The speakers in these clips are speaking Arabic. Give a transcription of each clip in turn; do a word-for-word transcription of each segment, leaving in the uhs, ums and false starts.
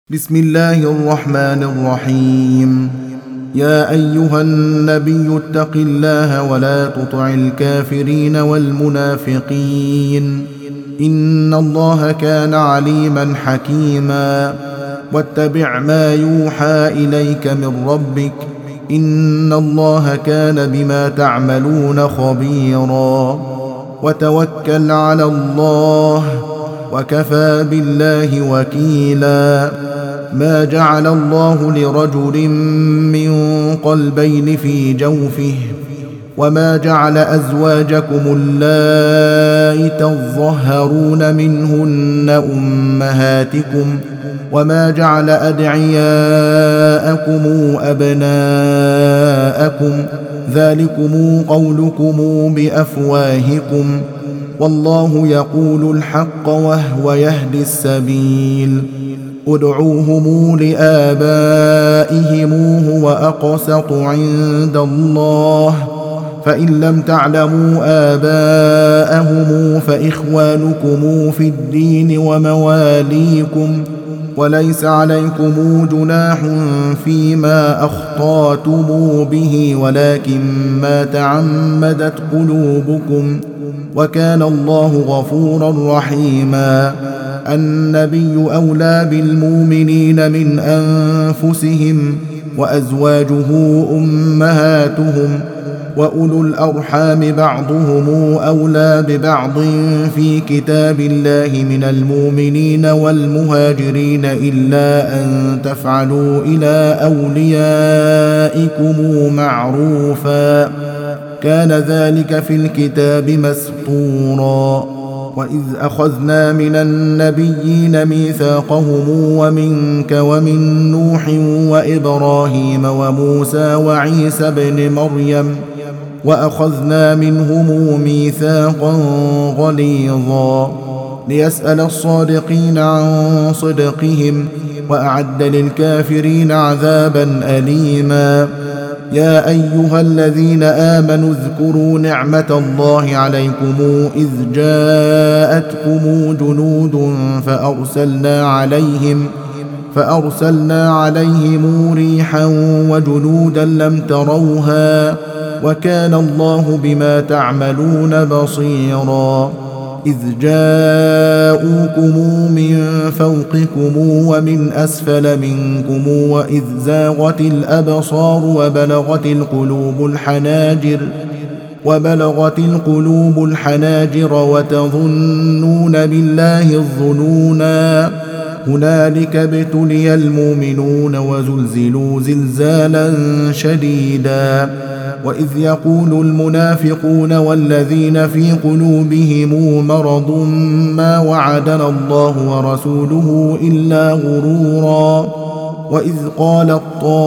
بسم الله الرحمن الرحيم. يا أيها النبي اتق الله ولا تطع الكافرين والمنافقين إن الله كان عليما حكيما. واتبع ما يوحى إليك من ربك إن الله كان بما تعملون خبيرا. وتوكل على الله وكفى بالله وكيلا. ما جعل الله لرجل من قلبين في جوفه وما جعل أزواجكم اللائي تظهرون منهن أمهاتكم وما جعل أدعياءكم أبناءكم ذلكم قولكم بأفواهكم والله يقول الحق وهو يهدي السبيل. ادعوهم لآبائهم هو أقسط عند الله فإن لم تعلموا آباءهم فإخوانكم في الدين ومواليكم وليس عليكم جناح فيما أخطأتم به ولكن ما تعمدت قلوبكم وكان الله غفورا رحيما. النبي أولى بالمؤمنين من أنفسهم وأزواجه أمهاتهم وأولو الأرحام بعضهم أولى ببعض في كتاب الله من المؤمنين والمهاجرين إلا أن تفعلوا إلى أوليائكم معروفا كان ذلك في الكتاب مسطورا. وإذ أخذنا من النبيين ميثاقهم ومنك ومن نوح وإبراهيم وموسى وعيسى بن مريم وأخذنا منهم ميثاقا غليظا ليسأل الصادقين عن صدقهم وأعد للكافرين عذابا أليما. يا أيها الذين آمنوا اذكروا نعمة الله عليكم إذ جاءتكم جنود فأرسلنا عليهم فأرسلنا عليهم ريحا وجنودا لم تروها وكان الله بما تعملون بصيرا. إذ جاءوكم من فوقكم ومن أسفل منكم وإذ زاغت الأبصار وبلغت القلوب الحناجر وبلغت القلوب الحناجر وتظنون بالله الظنونا هنالك ابتلي المؤمنون وزلزلوا زلزالا شديدا. وإذ يقول المنافقون والذين في قلوبهم مرض ما وعدنا الله ورسوله إلا غرورا. وإذ قالت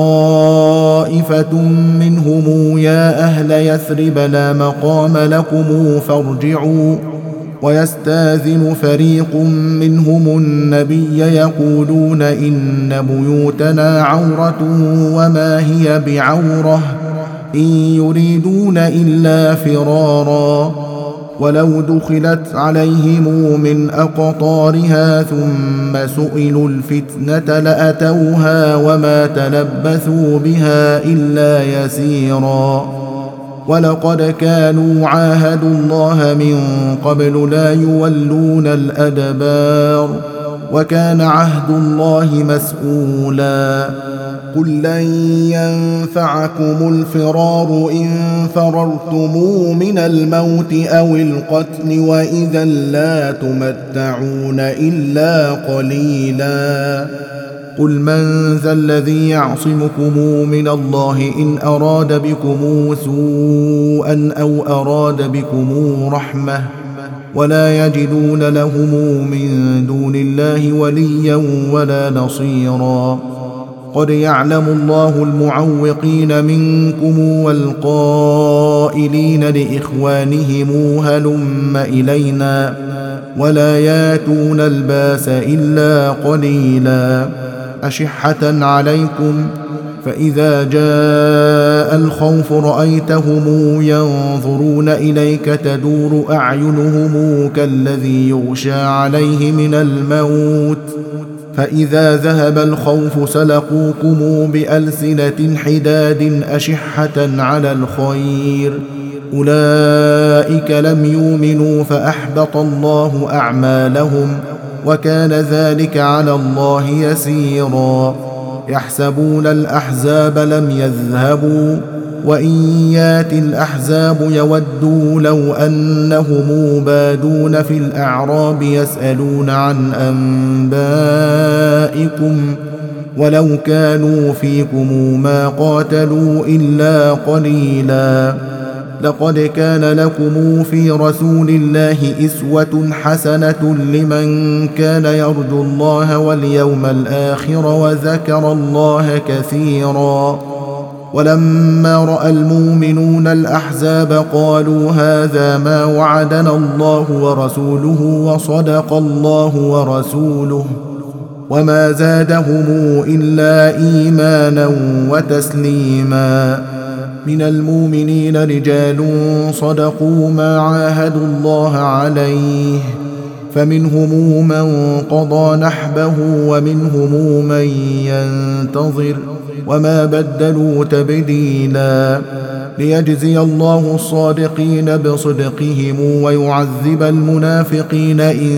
طائفة منهم يا أهل يثرب لا مقام لكم فارجعوا ويستاذن فريق منهم النبي يقولون إن بيوتنا عورة وما هي بعورة إن يريدون إلا فرارا ولو دخلت عليهم من أقطارها ثم سئلوا الفتنة لأتوها وما تلبثوا بها إلا يسيرا. ولقد كانوا عاهدوا الله من قبل لا يولون الأدبار وكان عهد الله مسؤولا. قل لن ينفعكم الفرار إن فررتم من الموت أو القتل وإذا لا تمتعون إلا قليلا. قل من ذا الذي يعصمكم من الله إن أراد بكم سوءا أو أراد بكم رحمة ولا يجدون لهم من دون الله وليا ولا نصيرا. قد يعلم الله المعوقين منكم والقائلين لإخوانهم هلم إلينا ولا ياتون الباس إلا قليلا. أشحة عليكم فإذا جاء الخوف رأيتهم ينظرون إليك تدور أعينهم كالذي يغشى عليه من الموت فإذا ذهب الخوف سلقوكم بألسنة حداد أشحة على الخير أولئك لم يؤمنوا فأحبط الله أعمالهم وكان ذلك على الله يسيرا يحسبون الأحزاب لم يذهبوا وإن يات الأحزاب يودوا لو أنهم بادون في الأعراب يسألون عن أنبائكم ولو كانوا فيكم ما قاتلوا إلا قليلا لقد كان لكم في رسول الله أسوة حسنة لمن كان يرجو الله واليوم الآخر وذكر الله كثيرا ولما رأى المؤمنون الأحزاب قالوا هذا ما وعدنا الله ورسوله وصدق الله ورسوله وما زادهم إلا إيمانا وتسليما من المؤمنين رجال صدقوا ما عاهدوا الله عليه فمنهم من قضى نحبه ومنهم من ينتظر وما بدلوا تبديلا ليجزي الله الصادقين بصدقهم ويعذب المنافقين إن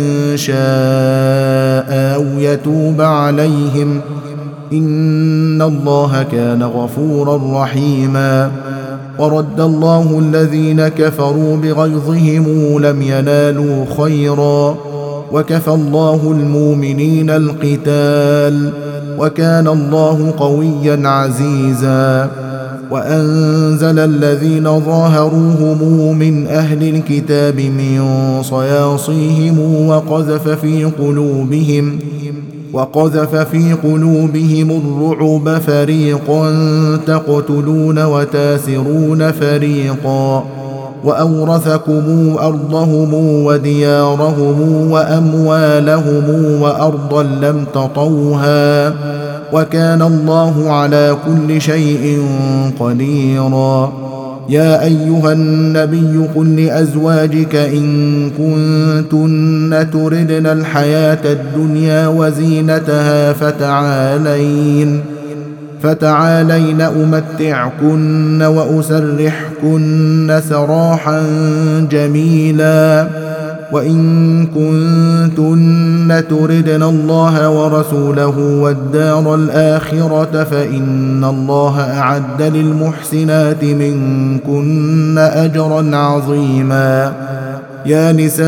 شاء أو يتوب عليهم إن الله كان غفورا رحيما ورد الله الذين كفروا بغيظهم لم ينالوا خيرا وكفى الله المؤمنين القتال وكان الله قويا عزيزا وأنزل الذين ظاهروهم من أهل الكتاب من صياصيهم وقذف في قلوبهم وقذف في قلوبهم الرعب فريقا تقتلون وتاسرون فريقا وأورثكم أرضهم وديارهم وأموالهم وأرضا لم تطوها وكان الله على كل شيء قديرا يا أيها النبي قل لأزواجك إن كنتن تردن الحياة الدنيا وزينتها فتعالين فتعالين أمتعكن وأسرحكن سراحا جميلا وإن كنتن تردن الله ورسوله والدار الآخرة فإن الله أعد للمحسنات منكن أجرا عظيما يا نساء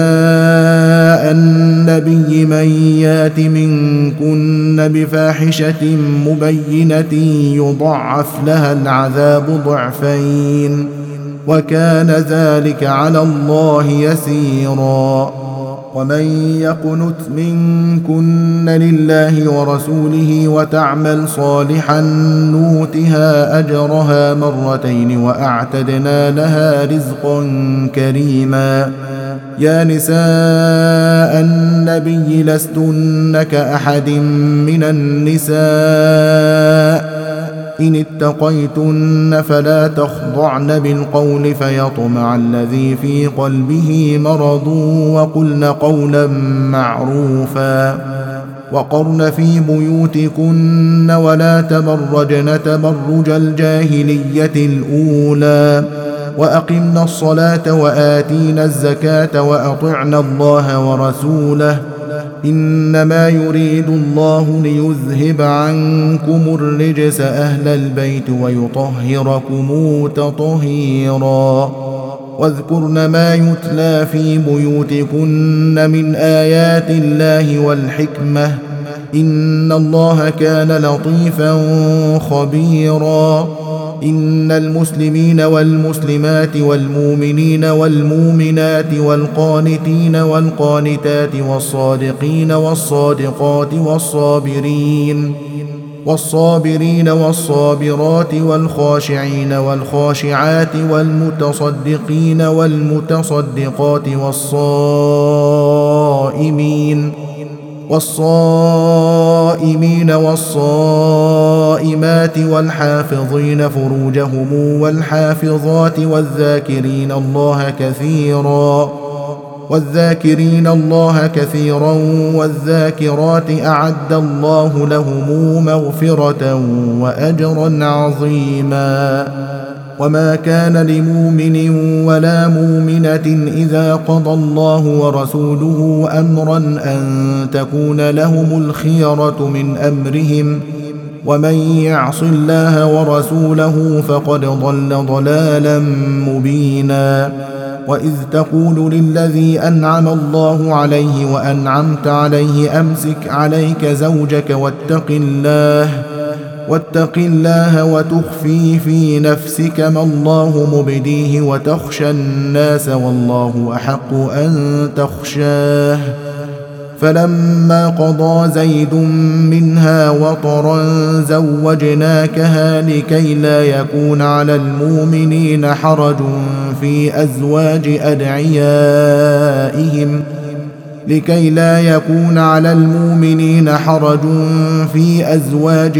النبي من يات منكن بفاحشة مبينة يضعف لها العذاب ضعفين وكان ذلك على الله يسيرا ومن يقنت منكن لله ورسوله وتعمل صالحا نؤتها أجرها مرتين وأعتدنا لها رزقا كريما يا نساء النبي لستن كأحد من النساء إن اتقيتن فلا تخضعن بالقول فيطمع الذي في قلبه مرض وقلن قولا معروفا وقرن في بيوتكن ولا تبرجن تبرج الجاهلية الأولى وأقمنا الصلاة وآتينا الزكاة وأطعنا الله ورسوله إنما يريد الله ليذهب عنكم الرجس أهل البيت ويطهركم تطهيرا واذكرن ما يتلى في بيوتكن من آيات الله والحكمة إن الله كان لطيفا خبيرا إن المسلمين والمسلمات والمؤمنين والمؤمنات والقانتين والقانتات والصادقين والصادقات والصابرين والصابرين والصابرات والخاشعين والخاشعات والمتصدقين والمتصدقات والصائمين والصائمين والصائمات والحافظين فروجهم والحافظات والذاكرين الله كثيرا والذاكرين الله كثيرا والذاكرات أعد الله لهم مغفرة وأجرا عظيما. وما كان لمؤمن ولا مؤمنة إذا قضى الله ورسوله أمرا أن تكون لهم الخيرة من أمرهم، ومن يعص الله ورسوله فقد ضل ضلالا مبينا. وإذ تقول للذي أنعم الله عليه وأنعمت عليه أمسك عليك زوجك واتق الله واتق الله وتخفي في نفسك ما الله مبديه وتخشى الناس والله أحق أن تخشاه. فلما قضى زيد منها وطرا زوجناكها لكي لا يكون على المؤمنين حرج في أزواج أدعيائهم لكي لا يكون على المؤمنين حرج في أزواج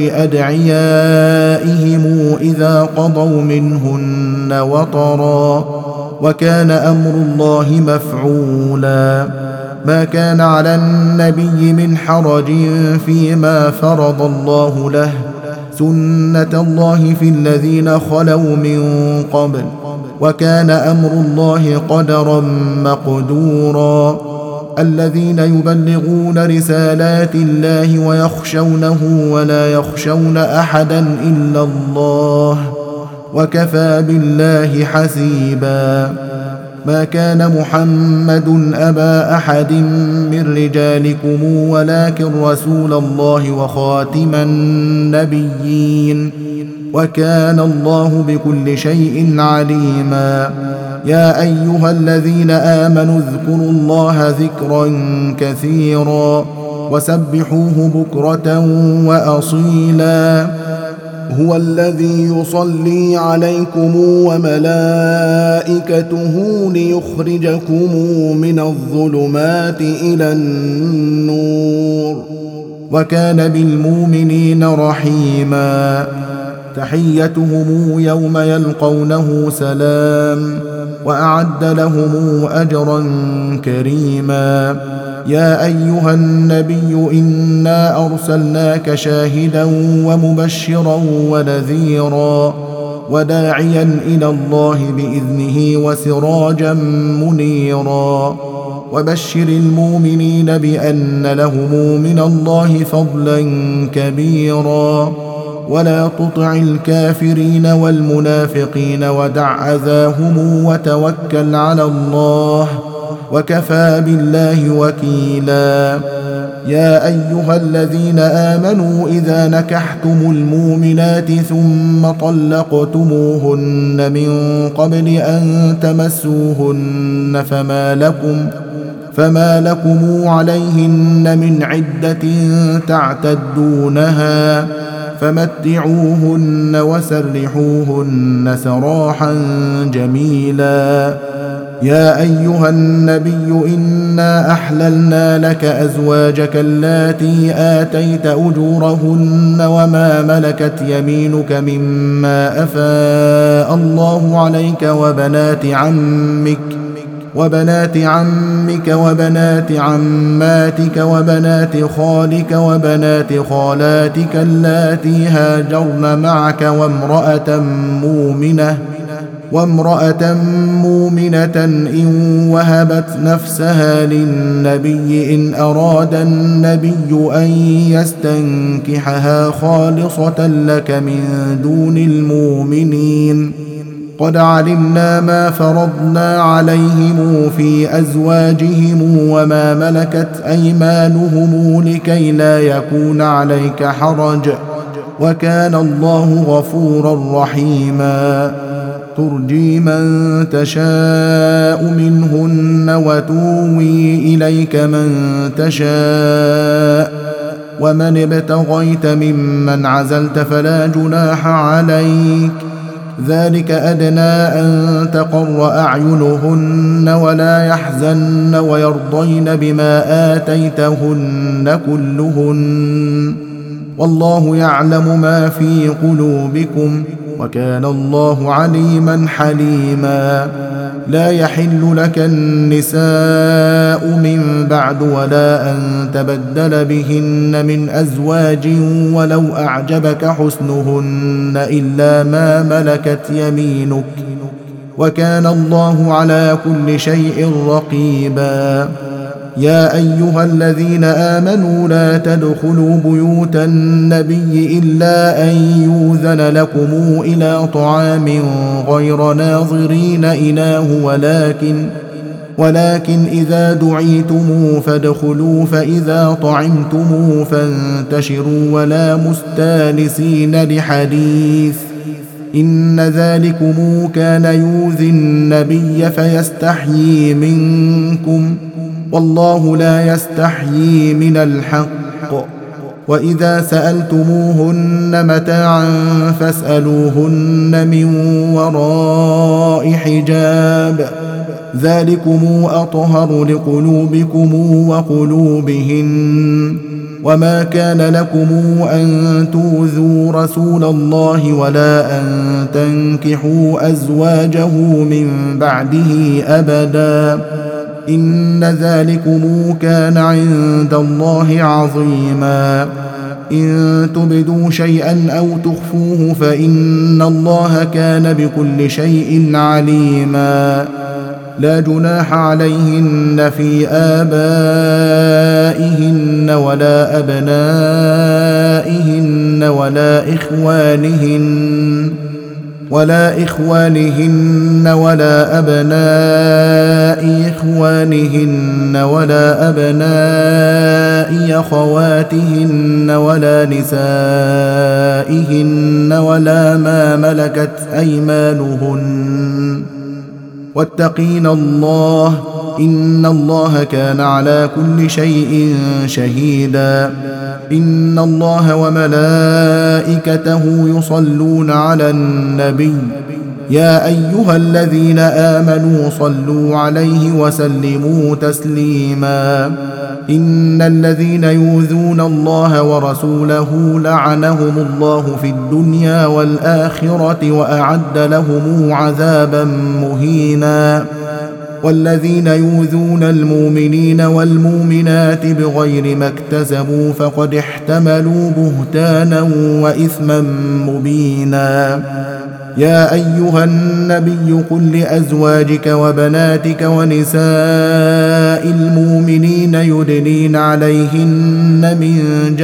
أدعيائهم إذا قضوا منهن وطرا، وكان أمر الله مفعولا. ما كان على النبي من حرج فيما فرض الله له، سنة الله في الذين خلوا من قبل، وكان أمر الله قدرا مقدورا. الذين يبلغون رسالات الله ويخشونه ولا يخشون أحدا إلا الله، وكفى بالله حسيبا. ما كان محمد أبا أحد من رجالكم ولكن رسول الله وخاتم النبيين، وكان الله بكل شيء عليما. يا أيها الذين آمنوا اذكروا الله ذكرا كثيرا وسبحوه بكرة وأصيلا. هو الذي يصلي عليكم وملائكته ليخرجكم من الظلمات إلى النور، وكان بالمؤمنين رحيما. تحيتهم يوم يلقونه سلام، وأعد لهم أجرا كريما. يا أيها النبي إنا أرسلناك شاهدا ومبشرا ونذيرا وداعيا إلى الله بإذنه وسراجا منيرا. وبشر المؤمنين بأن لهم من الله فضلا كبيرا، ولا تطع الكافرين والمنافقين ودع أذاهم وتوكل على الله، وكفى بالله وكيلا. يا أيها الذين آمنوا إذا نكحتم المؤمنات ثم طلقتموهن من قبل أن تمسوهن فما لكم فما لكم عليهن من عدة تعتدونها، فمتعوهن وسرحوهن سراحا جميلا. يا أيها النبي إنا أحللنا لك أزواجك اللاتي آتيت أجورهن وما ملكت يمينك مما أفاء الله عليك وبنات عمك وبنات عمك وبنات عماتك وبنات خالك وبنات خالاتك اللاتي هاجرن معك وامرأة مؤمنة وامرأة مؤمنة إن وهبت نفسها للنبي إن أراد النبي أن يستنكحها خالصة لك من دون المؤمنين. قد علمنا ما فرضنا عليهم في أزواجهم وما ملكت أيمانهم لكي لا يكون عليك حرج، وكان الله غفورا رحيما. ترجي من تشاء منهن وتوي إليك من تشاء، ومن ابتغيت ممن عزلت فلا جناح عليك، ذلك أدنى أن تقر أعينهن ولا يحزن ويرضين بما آتيتهن كلهن، والله يعلم ما في قلوبكم، وكان الله عليما حليما. لا يحل لك النساء من بعد ولا أن تبدل بهن من أزواج ولو أعجبك حسنهن إلا ما ملكت يمينك وكان الله على كل شيء رقيبا. يا أيها الذين آمنوا لا تدخلوا بيوت النبي إلا أن يؤذن لكم إلى طعام غير ناظرين إناه ولكن ولكن إذا دعيتم فادخلوا فإذا طعمتم فانتشروا ولا مستانسين لحديث إن ذلكم كان يؤذي النبي فيستحيي منكم والله لا يستحيي من الحق. وإذا سألتموهن متاعا فاسألوهن من وراء حجاب ذلكم أطهر لقلوبكم وقلوبهن. وما كان لكم أن تؤذوا رسول الله ولا أن تنكحوا أزواجه من بعده أبدا إن ذلكم كان عند الله عظيما. إن تبدوا شيئا أو تخفوه فإن الله كان بكل شيء عليما. لا جناح عليهن في آبائهن ولا أبنائهن ولا إخوانهن ولا إخوانهن ولا أبناء إخوانهن ولا أبناء أخواتهن ولا نسائهن ولا ما ملكت أيمانهن واتقين الله إن الله كان على كل شيء شهيدا. إن الله وملائكته يصلون على النبي يا أيها الذين آمنوا صلوا عليه وسلموا تسليما. إن الذين يؤذون الله ورسوله لعنهم الله في الدنيا والآخرة وأعد لهم عذابا مهينا. والذين يؤذون المؤمنين والمؤمنات بغير ما اكتسبوا فقد احتملوا بهتانا وإثما مبينا. يا أيها النبي قل لأزواجك وبناتك ونساء المؤمنين يدنين عليهن من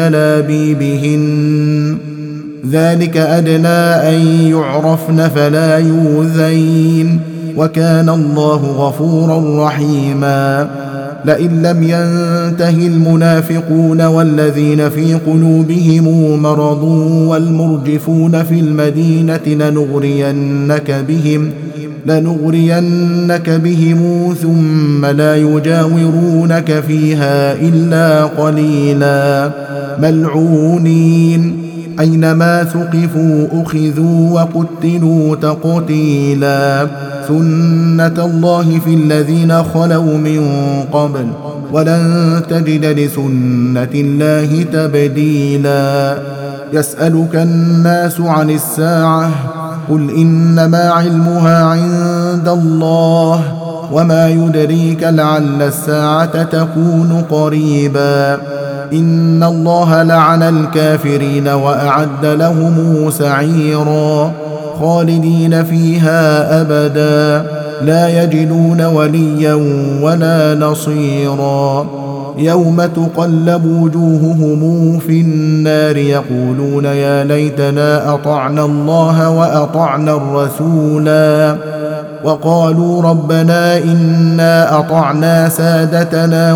جلابيبهن ذلك أدنى أن يعرفن فلا يؤذين وكان الله غفورا رحيما. لئن لم ينته المنافقون والذين في قلوبهم مرض والمرجفون في المدينة لنغرينك بهم لنغرينك بهم ثم لا يجاورونك فيها إلا قليلا ملعونين أينما ثقفوا أخذوا وقتلوا تقتيلا. سنة الله في الذين خلوا من قبل ولن تجد لسنة الله تبديلا. يسألك الناس عن الساعة قل إنما علمها عند الله وما يدريك لعل الساعة تكون قريبا. إن الله لعن الكافرين وأعد لهم سعيرا خالدين فيها أبدا لا يجدون وليا ولا نصيرا. يوم تقلب وجوههم في النار يقولون يا ليتنا أطعنا الله وأطعنا الرسولا وقالوا ربنا إنا أطعنا سادتنا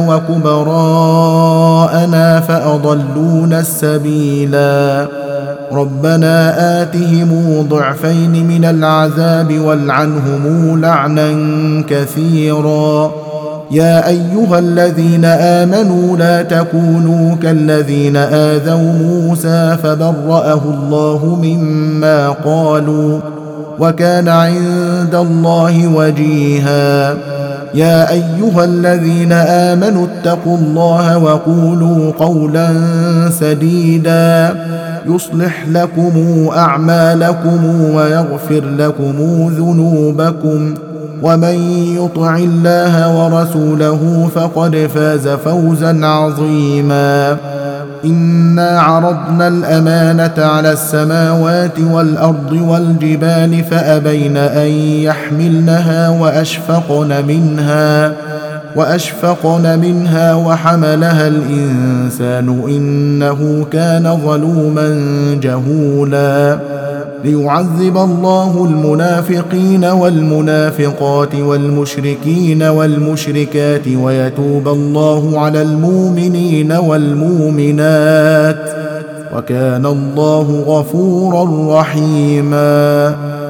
وكبراءنا فأضلونا السبيلا. ربنا آتهم ضعفين من العذاب والعنهم لعنا كثيرا. يا أيها الذين آمنوا لا تكونوا كالذين آذوا موسى فبرأه الله مما قالوا وكان عند الله وجيها. يا أيها الذين آمنوا اتقوا الله وقولوا قولا سديدا يصلح لكم أعمالكم ويغفر لكم ذنوبكم ومن يطع الله ورسوله فقد فاز فوزا عظيما. إنا عرضنا الأمانة على السماوات والأرض والجبال فأبين أن يحملنها وأشفقن منها وأشفقن منها وحملها الإنسان إنه كان ظلوما جهولا. ليعذب الله المنافقين والمنافقات والمشركين والمشركات ويتوب الله على المؤمنين والمؤمنات وكان الله غفورا رحيما.